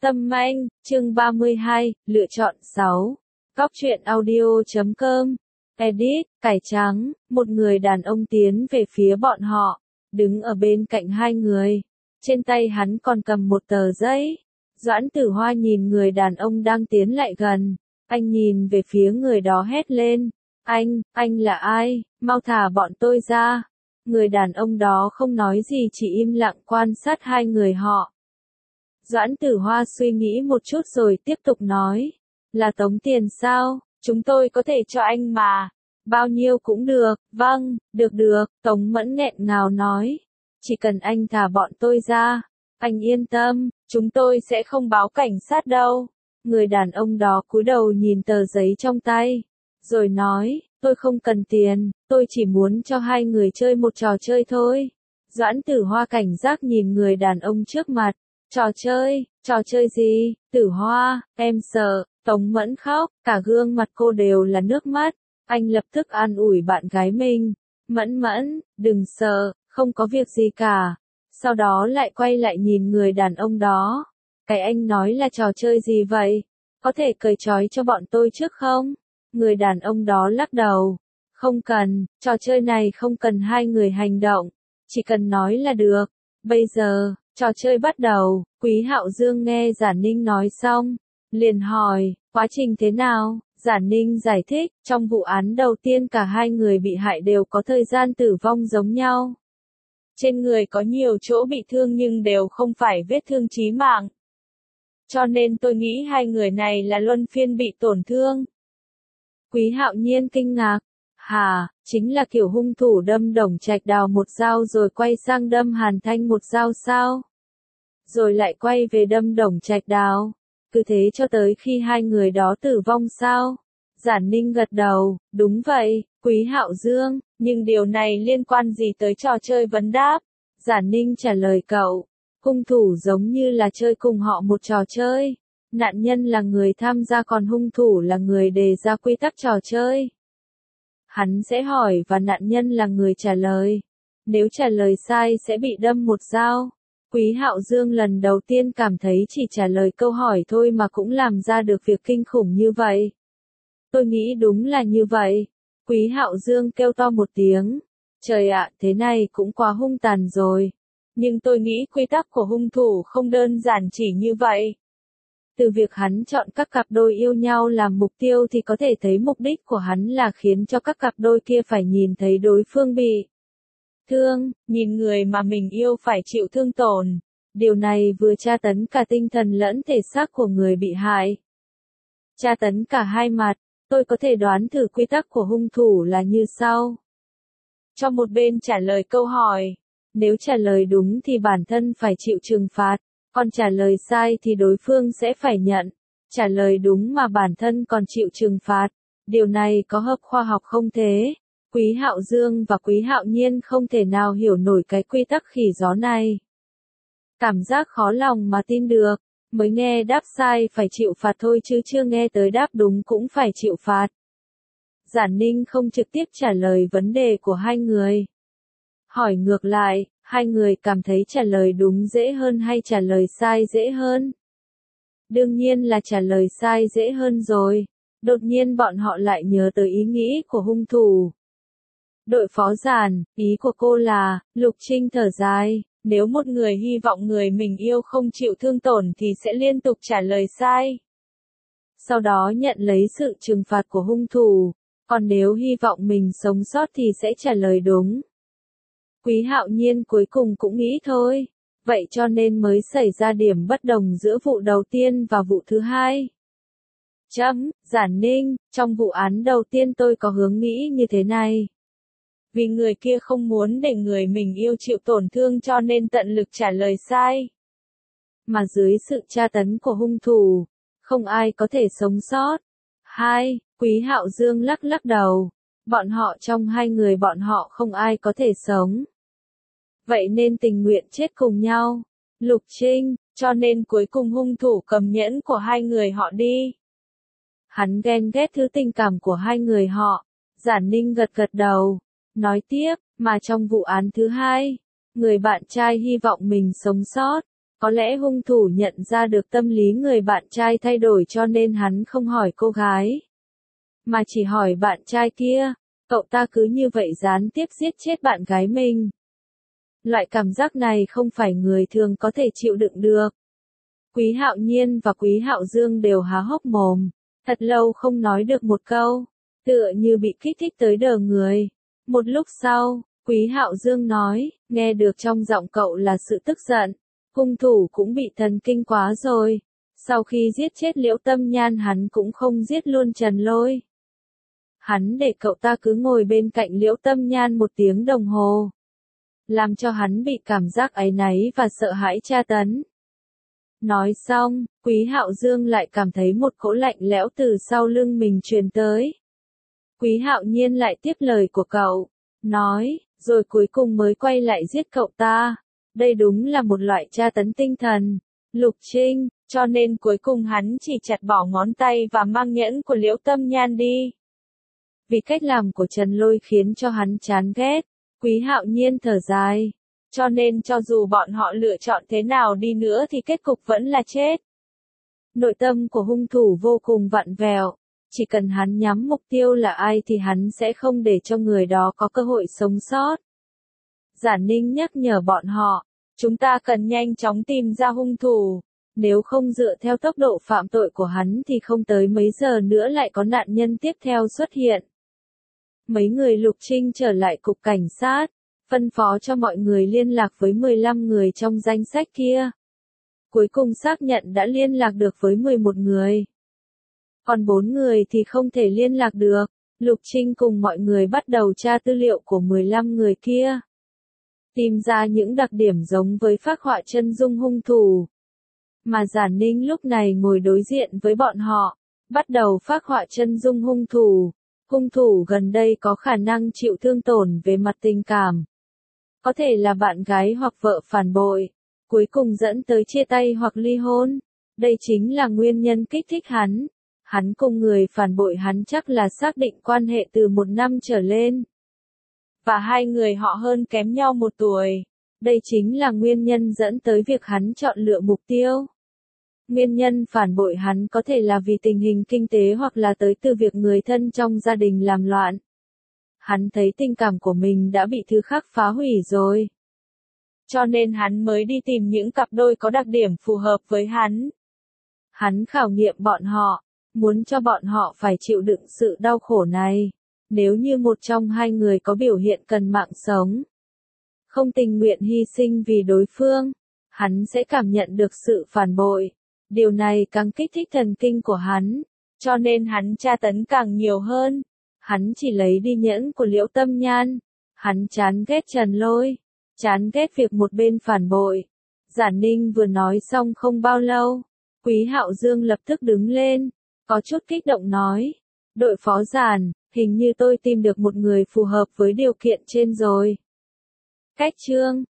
Tâm Anh, chương 32, lựa chọn 6. Góc truyện audio.com. Edit, cải trắng, một người đàn ông tiến về phía bọn họ, đứng ở bên cạnh hai người. Trên tay hắn còn cầm một tờ giấy. Doãn Tử Hoa nhìn người đàn ông đang tiến lại gần. Anh nhìn về phía người đó hét lên. Anh là ai? Mau thả bọn tôi ra. Người đàn ông đó không nói gì, chỉ im lặng quan sát hai người họ. Doãn Tử Hoa suy nghĩ một chút rồi tiếp tục nói. Là tống tiền sao? Chúng tôi có thể cho anh mà. Bao nhiêu cũng được. Vâng, được. Tống Mẫn nghẹn ngào nói. Chỉ cần anh thả bọn tôi ra. Anh yên tâm, chúng tôi sẽ không báo cảnh sát đâu. Người đàn ông đó cúi đầu nhìn tờ giấy trong tay. Rồi nói, tôi không cần tiền, tôi chỉ muốn cho hai người chơi một trò chơi thôi. Doãn Tử Hoa cảnh giác nhìn người đàn ông trước mặt. Trò chơi gì? Tử Hoa, em sợ. Tống Mẫn khóc, cả gương mặt cô đều là nước mắt. Anh lập tức an ủi bạn gái mình. Mẫn, đừng sợ, không có việc gì cả. Sau đó lại quay lại nhìn người đàn ông đó. Cái anh nói là trò chơi gì vậy? Có thể cởi trói cho bọn tôi trước không? Người đàn ông đó lắc đầu. Không cần, trò chơi này không cần hai người hành động. Chỉ cần nói là được. Bây giờ, trò chơi bắt đầu. Quý Hạo Dương nghe Giản Ninh nói xong, liền hỏi, quá trình thế nào? Giản Ninh giải thích, trong vụ án đầu tiên cả hai người bị hại đều có thời gian tử vong giống nhau. Trên người có nhiều chỗ bị thương nhưng đều không phải vết thương chí mạng. Cho nên tôi nghĩ hai người này là luân phiên bị tổn thương. Quý Hạo Nhiên kinh ngạc. Hả, chính là kiểu hung thủ đâm Đồng Trạch Đào một dao rồi quay sang đâm Hàn Thanh một dao sao? Rồi lại quay về đâm Đồng Trạch Đào. Cứ thế cho tới khi hai người đó tử vong sao? Giản Ninh gật đầu, đúng vậy, Quý Hạo Dương, nhưng điều này liên quan gì tới trò chơi vấn đáp? Giản Ninh trả lời cậu, hung thủ giống như là chơi cùng họ một trò chơi. Nạn nhân là người tham gia còn hung thủ là người đề ra quy tắc trò chơi. Hắn sẽ hỏi và nạn nhân là người trả lời. Nếu trả lời sai sẽ bị đâm một dao. Quý Hạo Dương lần đầu tiên cảm thấy chỉ trả lời câu hỏi thôi mà cũng làm ra được việc kinh khủng như vậy. Tôi nghĩ đúng là như vậy. Quý Hạo Dương kêu to một tiếng. Trời ạ, thế này cũng quá hung tàn rồi. Nhưng tôi nghĩ quy tắc của hung thủ không đơn giản chỉ như vậy. Từ việc hắn chọn các cặp đôi yêu nhau làm mục tiêu thì có thể thấy mục đích của hắn là khiến cho các cặp đôi kia phải nhìn thấy đối phương bị thương, nhìn người mà mình yêu phải chịu thương tổn. Điều này vừa tra tấn cả tinh thần lẫn thể xác của người bị hại. Tra tấn cả hai mặt, tôi có thể đoán thử quy tắc của hung thủ là như sau. Cho một bên trả lời câu hỏi. Nếu trả lời đúng thì bản thân phải chịu trừng phạt, còn trả lời sai thì đối phương sẽ phải nhận. Trả lời đúng mà bản thân còn chịu trừng phạt. Điều này có hợp khoa học không thế? Quý Hạo Dương và Quý Hạo Nhiên không thể nào hiểu nổi cái quy tắc khỉ gió này. Cảm giác khó lòng mà tin được, mới nghe đáp sai phải chịu phạt thôi chứ chưa nghe tới đáp đúng cũng phải chịu phạt. Giản Ninh không trực tiếp trả lời vấn đề của hai người. Hỏi ngược lại, hai người cảm thấy trả lời đúng dễ hơn hay trả lời sai dễ hơn? Đương nhiên là trả lời sai dễ hơn rồi. Đột nhiên bọn họ lại nhớ tới ý nghĩ của hung thủ. Đội phó Giản, ý của cô là, Lục Trinh thở dài, nếu một người hy vọng người mình yêu không chịu thương tổn thì sẽ liên tục trả lời sai. Sau đó nhận lấy sự trừng phạt của hung thủ, còn nếu hy vọng mình sống sót thì sẽ trả lời đúng. Quý Hạo Nhiên cuối cùng cũng nghĩ thôi, vậy cho nên mới xảy ra điểm bất đồng giữa vụ đầu tiên và vụ thứ hai. Giản Ninh, trong vụ án đầu tiên tôi có hướng nghĩ như thế này. Vì người kia không muốn để người mình yêu chịu tổn thương cho nên tận lực trả lời sai. Mà dưới sự tra tấn của hung thủ, không ai có thể sống sót. 2. Quý Hạo Dương lắc đầu. Bọn họ trong hai người bọn họ không ai có thể sống. Vậy nên tình nguyện chết cùng nhau. Lục Trinh, cho nên cuối cùng hung thủ cầm nhẫn của hai người họ đi. Hắn ghen ghét thứ tình cảm của hai người họ. Giản Ninh gật đầu. Nói tiếp, mà trong vụ án thứ hai, người bạn trai hy vọng mình sống sót, Có lẽ hung thủ nhận ra được tâm lý người bạn trai thay đổi cho nên hắn không hỏi cô gái, mà chỉ hỏi bạn trai kia, cậu ta cứ như vậy gián tiếp giết chết bạn gái mình. Loại cảm giác này không phải người thường có thể chịu đựng được. Quý Hạo Nhiên và Quý Hạo Dương đều há hốc mồm, thật lâu không nói được một câu, tựa như bị kích thích tới đờ người. Một lúc sau, Quý Hạo Dương nói, nghe được trong giọng cậu là sự tức giận, hung thủ cũng bị thần kinh quá rồi. Sau khi giết chết Liễu Tâm Nhan hắn cũng không giết luôn Trần Lôi. Hắn để cậu ta cứ ngồi bên cạnh Liễu Tâm Nhan 1 tiếng đồng hồ, làm cho hắn bị cảm giác áy náy và sợ hãi tra tấn. Nói xong, Quý Hạo Dương lại cảm thấy một cỗ lạnh lẽo từ sau lưng mình truyền tới. Quý Hạo Nhiên lại tiếp lời của cậu, nói, rồi cuối cùng mới quay lại giết cậu ta. Đây đúng là một loại tra tấn tinh thần. Lục Trinh, cho nên cuối cùng hắn chỉ chặt bỏ ngón tay và mang nhẫn của Liễu Tâm Nhan đi. Vì cách làm của Trần Lôi khiến cho hắn chán ghét, Quý Hạo Nhiên thở dài. Cho nên cho dù bọn họ lựa chọn thế nào đi nữa thì kết cục vẫn là chết. Nội tâm của hung thủ vô cùng vặn vẹo. Chỉ cần hắn nhắm mục tiêu là ai thì hắn sẽ không để cho người đó có cơ hội sống sót. Giản Ninh nhắc nhở bọn họ, chúng ta cần nhanh chóng tìm ra hung thủ. Nếu không dựa theo tốc độ phạm tội của hắn thì không tới mấy giờ nữa lại có nạn nhân tiếp theo xuất hiện. Mấy người Lục Trinh trở lại cục cảnh sát, phân phó cho mọi người liên lạc với 15 người trong danh sách kia. Cuối cùng xác nhận đã liên lạc được với 11 người. Còn 4 người thì không thể liên lạc được. Lục Trinh cùng mọi người bắt đầu tra tư liệu của 15 người kia. Tìm ra những đặc điểm giống với phác họa chân dung hung thủ. Mà Giản Ninh lúc này ngồi đối diện với bọn họ, bắt đầu phác họa chân dung hung thủ. Hung thủ gần đây có khả năng chịu thương tổn về mặt tình cảm. Có thể là bạn gái hoặc vợ phản bội, cuối cùng dẫn tới chia tay hoặc ly hôn. Đây chính là nguyên nhân kích thích hắn. Hắn cùng người phản bội hắn chắc là xác định quan hệ từ 1 năm trở lên. Và hai người họ hơn kém nhau 1 tuổi. Đây chính là nguyên nhân dẫn tới việc hắn chọn lựa mục tiêu. Nguyên nhân phản bội hắn có thể là vì tình hình kinh tế hoặc là tới từ việc người thân trong gia đình làm loạn. Hắn thấy tình cảm của mình đã bị thứ khác phá hủy rồi. Cho nên hắn mới đi tìm những cặp đôi có đặc điểm phù hợp với hắn. Hắn khảo nghiệm bọn họ, muốn cho bọn họ phải chịu đựng sự đau khổ này. Nếu như một trong hai người có biểu hiện cần mạng sống, không tình nguyện hy sinh vì đối phương, hắn sẽ cảm nhận được sự phản bội. Điều này càng kích thích thần kinh của hắn, cho nên hắn tra tấn càng nhiều hơn. Hắn chỉ lấy đi nhẫn của Liễu Tâm Nhan. Hắn chán ghét Trần Lôi, chán ghét việc một bên phản bội. Giản Ninh vừa nói xong không bao lâu, Quý Hạo Dương lập tức đứng lên, có chút kích động nói, đội phó Giản, hình như tôi tìm được một người phù hợp với điều kiện trên rồi. Cách chương